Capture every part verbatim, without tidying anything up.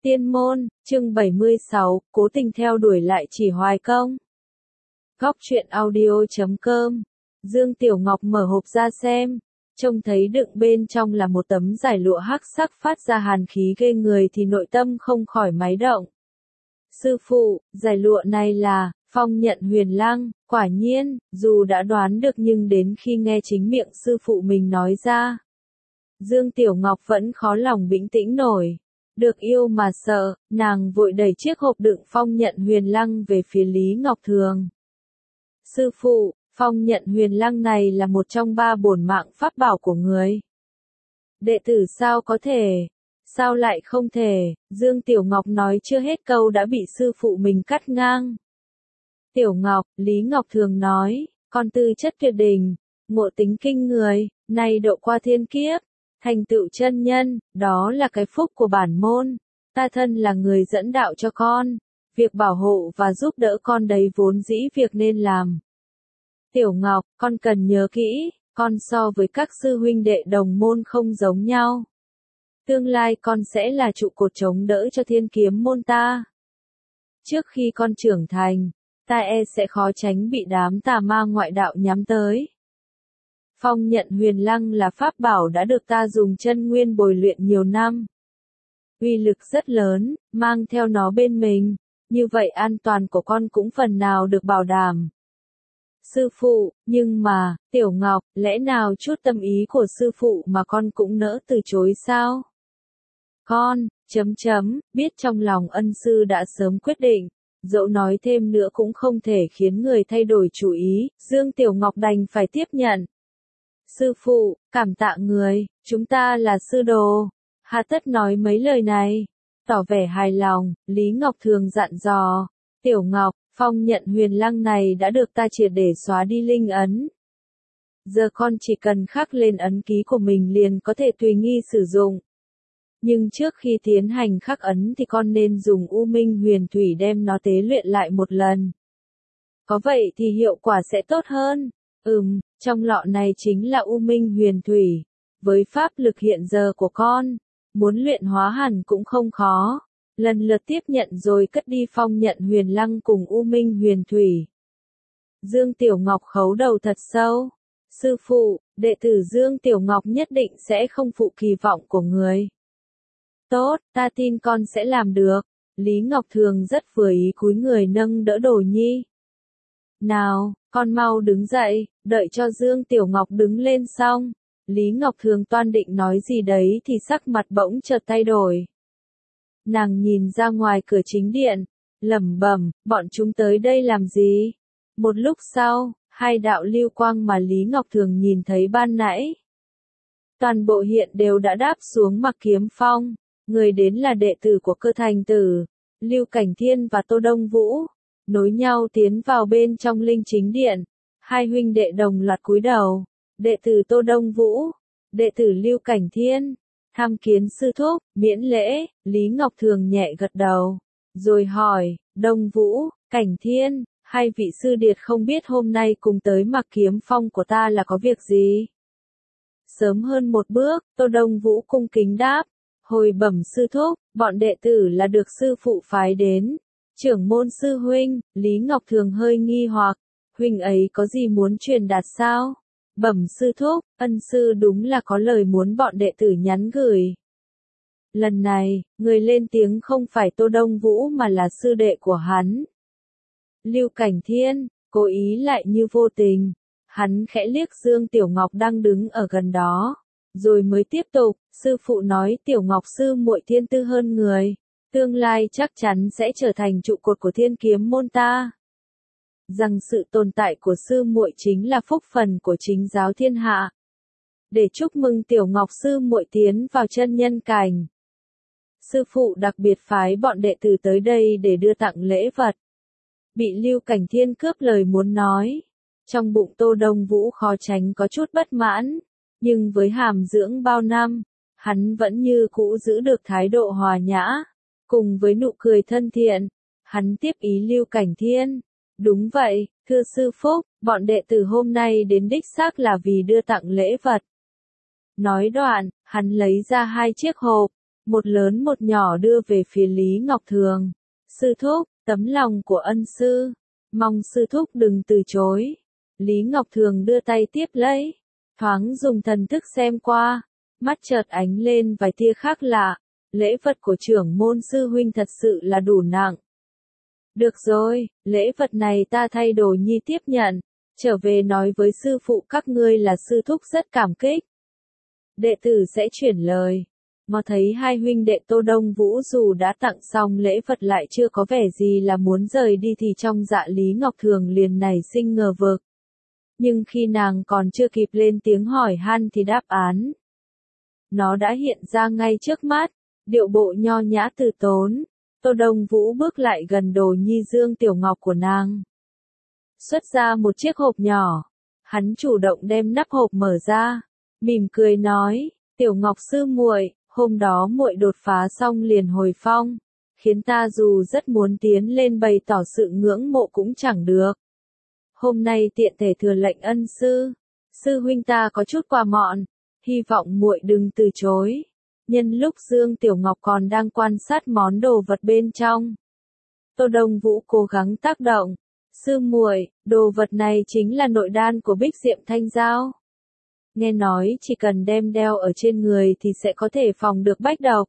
Tiên môn, chương bảy mươi sáu, cố tình theo đuổi lại chỉ hoài công. Góc truyện audio chấm com. Dương Tiểu Ngọc mở hộp ra xem, trông thấy đựng bên trong là một tấm giải lụa hắc sắc phát ra hàn khí ghê người thì nội tâm không khỏi máy động. Sư phụ, giải lụa này là Phong Nhận Huyền Lăng. Quả nhiên, dù đã đoán được nhưng đến khi nghe chính miệng sư phụ mình nói ra, Dương Tiểu Ngọc vẫn khó lòng bình tĩnh nổi. Được yêu mà sợ, nàng vội đẩy chiếc hộp đựng Phong Nhận Huyền Lăng về phía Lý Ngọc Thường. Sư phụ, Phong Nhận Huyền Lăng này là một trong ba bổn mạng pháp bảo của người. Đệ tử sao có thể? Sao lại không thể? Dương Tiểu Ngọc nói chưa hết câu đã bị sư phụ mình cắt ngang. Tiểu Ngọc, Lý Ngọc Thường nói, con tư chất tuyệt đỉnh, ngộ tính kinh người, nay độ qua thiên kiếp, thành tựu chân nhân, đó là cái phúc của bản môn. Ta thân là người dẫn đạo cho con, việc bảo hộ và giúp đỡ con đấy vốn dĩ việc nên làm. Tiểu Ngọc, con cần nhớ kỹ, con so với các sư huynh đệ đồng môn không giống nhau. Tương lai con sẽ là trụ cột chống đỡ cho thiên kiếm môn ta. Trước khi con trưởng thành, ta e sẽ khó tránh bị đám tà ma ngoại đạo nhắm tới. Phong Nhận Huyền Lăng là pháp bảo đã được ta dùng chân nguyên bồi luyện nhiều năm. Uy lực rất lớn, mang theo nó bên mình, như vậy an toàn của con cũng phần nào được bảo đảm. Sư phụ, nhưng mà, Tiểu Ngọc, lẽ nào chút tâm ý của sư phụ mà con cũng nỡ từ chối sao? Con, chấm chấm, biết trong lòng ân sư đã sớm quyết định, dẫu nói thêm nữa cũng không thể khiến người thay đổi chủ ý, Dương Tiểu Ngọc đành phải tiếp nhận. Sư phụ, cảm tạ người, chúng ta là sư đồ. Hà tất nói mấy lời này. Tỏ vẻ hài lòng, Lý Ngọc Thường dặn dò. Tiểu Ngọc, Phong Nhận Huyền Lăng này đã được ta triệt để xóa đi linh ấn. Giờ con chỉ cần khắc lên ấn ký của mình liền có thể tùy nghi sử dụng. Nhưng trước khi tiến hành khắc ấn thì con nên dùng U Minh Huyền Thủy đem nó tế luyện lại một lần. Có vậy thì hiệu quả sẽ tốt hơn. Ừm, trong lọ này chính là U Minh Huyền Thủy. Với pháp lực hiện giờ của con, muốn luyện hóa hẳn cũng không khó. Lần lượt tiếp nhận rồi cất đi Phong Nhận Huyền Lăng cùng U Minh Huyền Thủy. Dương Tiểu Ngọc khấu đầu thật sâu. Sư phụ, đệ tử Dương Tiểu Ngọc nhất định sẽ không phụ kỳ vọng của người. Tốt, ta tin con sẽ làm được. Lý Ngọc Thường rất vừa ý cúi người nâng đỡ Đồ Nhi. Nào, con mau đứng dậy, đợi cho Dương Tiểu Ngọc đứng lên xong. Lý Ngọc Thường toan định nói gì đấy thì sắc mặt bỗng chợt thay đổi. Nàng nhìn ra ngoài cửa chính điện, lẩm bẩm, bọn chúng tới đây làm gì? Một lúc sau, hai đạo lưu quang mà Lý Ngọc Thường nhìn thấy ban nãy. Toàn bộ hiện đều đã đáp xuống Mặc Kiếm Phong. Người đến là đệ tử của Cơ Thành Tử, Lưu Cảnh Thiên và Tô Đông Vũ, nối nhau tiến vào bên trong linh chính điện. Hai huynh đệ đồng loạt cúi đầu, đệ tử Tô Đông Vũ, đệ tử Lưu Cảnh Thiên, tham kiến sư thúc, miễn lễ. Lý Ngọc Thường nhẹ gật đầu, rồi hỏi, Đông Vũ, Cảnh Thiên, hai vị sư điệt không biết hôm nay cùng tới Mặc Kiếm Phong của ta là có việc gì? Sớm hơn một bước, Tô Đông Vũ cung kính đáp. Hồi bẩm sư thúc, bọn đệ tử là được sư phụ phái đến. Trưởng môn sư huynh, Lý Ngọc Thường hơi nghi hoặc, huynh ấy có gì muốn truyền đạt sao? Bẩm sư thúc, ân sư đúng là có lời muốn bọn đệ tử nhắn gửi. Lần này, người lên tiếng không phải Tô Đông Vũ mà là sư đệ của hắn. Lưu Cảnh Thiên, cố ý lại như vô tình. Hắn khẽ liếc Dương Tiểu Ngọc đang đứng ở gần đó. Rồi mới tiếp tục, sư phụ nói Tiểu Ngọc sư muội thiên tư hơn người, tương lai chắc chắn sẽ trở thành trụ cột của thiên kiếm môn ta. Rằng sự tồn tại của sư muội chính là phúc phần của chính giáo thiên hạ. Để chúc mừng Tiểu Ngọc sư muội tiến vào chân nhân cảnh, sư phụ đặc biệt phái bọn đệ tử tới đây để đưa tặng lễ vật. Bị Lưu Cảnh Thiên cướp lời muốn nói, trong bụng Tô Đông Vũ khó tránh có chút bất mãn. Nhưng với hàm dưỡng bao năm, hắn vẫn như cũ giữ được thái độ hòa nhã, cùng với nụ cười thân thiện, hắn tiếp ý Lưu Cảnh Thiên. Đúng vậy, thưa sư Phúc, bọn đệ tử hôm nay đến đích xác là vì đưa tặng lễ vật. Nói đoạn, hắn lấy ra hai chiếc hộp, một lớn một nhỏ đưa về phía Lý Ngọc Thường. Sư thúc, tấm lòng của ân sư, mong sư thúc đừng từ chối. Lý Ngọc Thường đưa tay tiếp lấy, thoáng dùng thần thức xem qua, mắt chợt ánh lên vài tia khác lạ, lễ vật của trưởng môn sư huynh thật sự là đủ nặng. Được rồi, lễ vật này ta thay Đồ Nhi tiếp nhận, trở về nói với sư phụ các ngươi là sư thúc rất cảm kích. Đệ tử sẽ chuyển lời. Mà thấy hai huynh đệ Tô Đông Vũ dù đã tặng xong lễ vật lại chưa có vẻ gì là muốn rời đi thì trong dạ Lý Ngọc Thường liền nảy sinh ngờ vực. Nhưng khi nàng còn chưa kịp lên tiếng hỏi han thì đáp án nó đã hiện ra ngay trước mắt, điệu bộ nho nhã từ tốn. Tô Đông Vũ bước lại gần Đồ Nhi Dương Tiểu Ngọc của nàng, xuất ra một chiếc hộp nhỏ, hắn chủ động đem nắp hộp mở ra, mỉm cười nói, Tiểu Ngọc sư muội, hôm đó muội đột phá xong liền hồi phong, khiến ta dù rất muốn tiến lên bày tỏ sự ngưỡng mộ cũng chẳng được. Hôm nay tiện thể thừa lệnh ân sư, sư huynh ta có chút quà mọn, hy vọng muội đừng từ chối. Nhân lúc Dương Tiểu Ngọc còn đang quan sát món đồ vật bên trong, Tô Đông Vũ cố gắng tác động, sư muội, đồ vật này chính là nội đan của Bích Diệm Thanh Giao. Nghe nói chỉ cần đem đeo ở trên người thì sẽ có thể phòng được bách độc.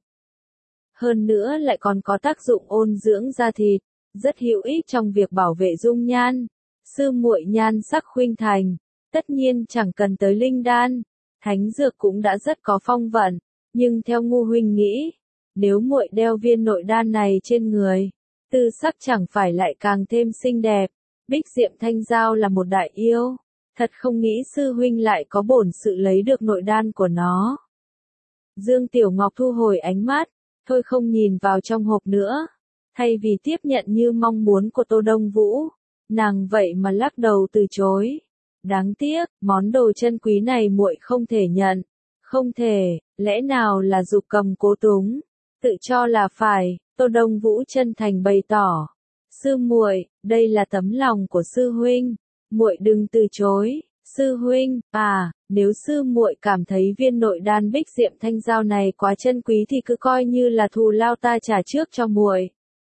Hơn nữa lại còn có tác dụng ôn dưỡng da thịt, rất hữu ích trong việc bảo vệ dung nhan. Sư muội nhan sắc khuynh thành, tất nhiên chẳng cần tới linh đan, thánh dược cũng đã rất có phong vận, nhưng theo Ngu huynh nghĩ, nếu muội đeo viên nội đan này trên người, tư sắc chẳng phải lại càng thêm xinh đẹp. Bích Diệm Thanh Giao là một đại yêu, thật không nghĩ sư huynh lại có bổn sự lấy được nội đan của nó. Dương Tiểu Ngọc thu hồi ánh mắt, thôi không nhìn vào trong hộp nữa, thay vì tiếp nhận như mong muốn của Tô Đông Vũ, nàng vậy mà lắc đầu từ chối. Đáng tiếc, món đồ chân quý này muội không thể nhận. Không thể, lẽ nào là dục cầm cố túng, tự cho là phải. Tô Đông Vũ chân thành bày tỏ, sư muội, đây là tấm lòng của sư huynh, muội đừng từ chối. Sư huynh, à, nếu sư muội cảm thấy viên nội đan Bích Diệm Thanh Giao này quá chân quý thì cứ coi như là thù lao ta trả trước cho muội.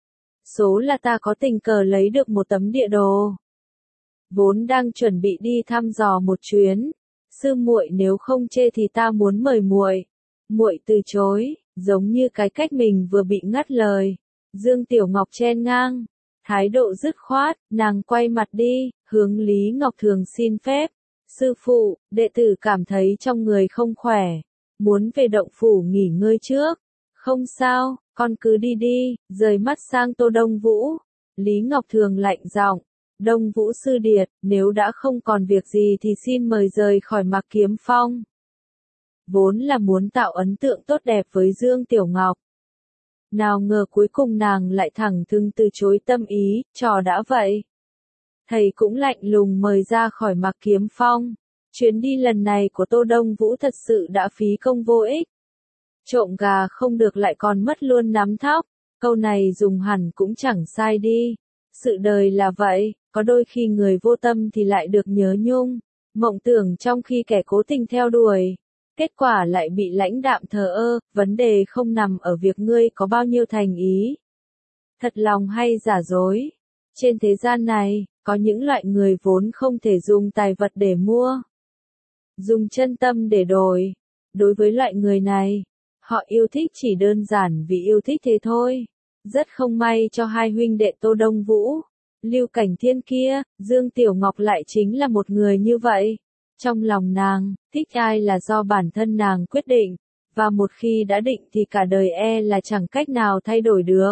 Số là ta có tình cờ lấy được một tấm địa đồ, vốn đang chuẩn bị đi thăm dò một chuyến. Sư muội nếu không chê thì ta muốn mời muội. Muội từ chối, giống như cái cách mình vừa bị ngắt lời. Dương Tiểu Ngọc chen ngang, thái độ dứt khoát, nàng quay mặt đi, hướng Lý Ngọc Thường xin phép. Sư phụ, đệ tử cảm thấy trong người không khỏe, muốn về động phủ nghỉ ngơi trước. Không sao, con cứ đi đi. Rời mắt sang Tô Đông Vũ, Lý Ngọc Thường lạnh giọng, Đông Vũ sư điệt, nếu đã không còn việc gì thì xin mời rời khỏi Mạc Kiếm Phong. Vốn là muốn tạo ấn tượng tốt đẹp với Dương Tiểu Ngọc, nào ngờ cuối cùng nàng lại thẳng thừng từ chối tâm ý, trò đã vậy. Thầy cũng lạnh lùng mời ra khỏi Mạc Kiếm Phong. Chuyến đi lần này của Tô Đông Vũ thật sự đã phí công vô ích. Trộm gà không được lại còn mất luôn nắm thóc, câu này dùng hẳn cũng chẳng sai đi. Sự đời là vậy, có đôi khi người vô tâm thì lại được nhớ nhung, mộng tưởng trong khi kẻ cố tình theo đuổi. Kết quả lại bị lãnh đạm thờ ơ, vấn đề không nằm ở việc ngươi có bao nhiêu thành ý, thật lòng hay giả dối. Trên thế gian này, có những loại người vốn không thể dùng tài vật để mua, dùng chân tâm để đổi. Đối với loại người này, họ yêu thích chỉ đơn giản vì yêu thích thế thôi. Rất không may cho hai huynh đệ Tô Đông Vũ, Lưu Cảnh Thiên kia, Dương Tiểu Ngọc lại chính là một người như vậy. Trong lòng nàng, thích ai là do bản thân nàng quyết định, và một khi đã định thì cả đời e là chẳng cách nào thay đổi được.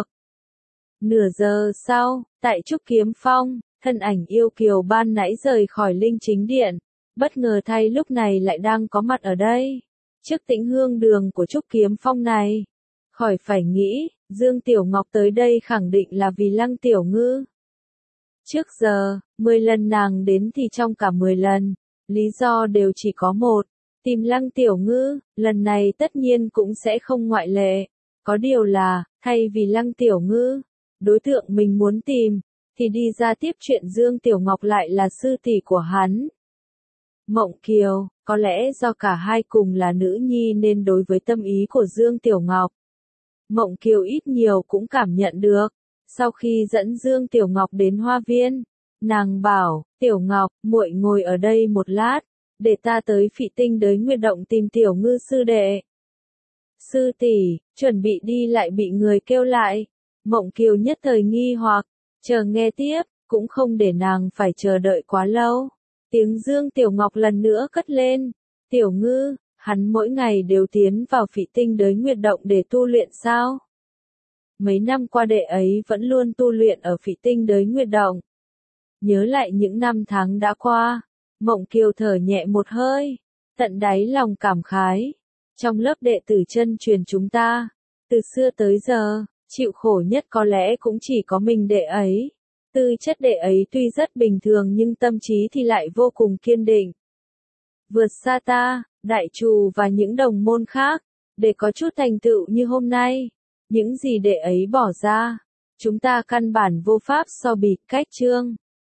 Nửa giờ sau, tại Trúc Kiếm Phong, thân ảnh yêu kiều ban nãy rời khỏi Linh Chính Điện, bất ngờ thay lúc này lại đang có mặt ở đây. Trước Tĩnh Hương đường của Trúc Kiếm Phong này, khỏi phải nghĩ, Dương Tiểu Ngọc tới đây khẳng định là vì Lăng Tiểu Ngư. Trước giờ, mười lần nàng đến thì trong cả mười lần, lý do đều chỉ có một, tìm Lăng Tiểu Ngư. Lần này tất nhiên cũng sẽ không ngoại lệ. Có điều là, thay vì Lăng Tiểu Ngư, đối tượng mình muốn tìm, thì đi ra tiếp chuyện Dương Tiểu Ngọc lại là sư tỷ của hắn. Mộng Kiều, có lẽ do cả hai cùng là nữ nhi nên đối với tâm ý của Dương Tiểu Ngọc, Mộng Kiều ít nhiều cũng cảm nhận được. Sau khi dẫn Dương Tiểu Ngọc đến hoa viên, nàng bảo, Tiểu Ngọc, muội ngồi ở đây một lát, để ta tới Phỉ Tinh Đới Nguyệt Động tìm Tiểu Ngư sư đệ. Sư tỷ, chuẩn bị đi lại bị người kêu lại. Mộng Kiều nhất thời nghi hoặc, chờ nghe tiếp, cũng không để nàng phải chờ đợi quá lâu. Tiếng Dương Tiểu Ngọc lần nữa cất lên, Tiểu Ngư, hắn mỗi ngày đều tiến vào Phỉ Tinh Đới Nguyệt Động để tu luyện sao? Mấy năm qua đệ ấy vẫn luôn tu luyện ở Phỉ Tinh Đới Nguyệt Động. Nhớ lại những năm tháng đã qua, Mộng Kiều thở nhẹ một hơi, tận đáy lòng cảm khái. Trong lớp đệ tử chân truyền chúng ta, từ xưa tới giờ, chịu khổ nhất có lẽ cũng chỉ có mình đệ ấy. Tư chất đệ ấy tuy rất bình thường nhưng tâm trí thì lại vô cùng kiên định. Vượt xa ta, đại trù và những đồng môn khác, để có chút thành tựu như hôm nay. Những gì đệ ấy bỏ ra, chúng ta căn bản vô pháp so bì. Cách chương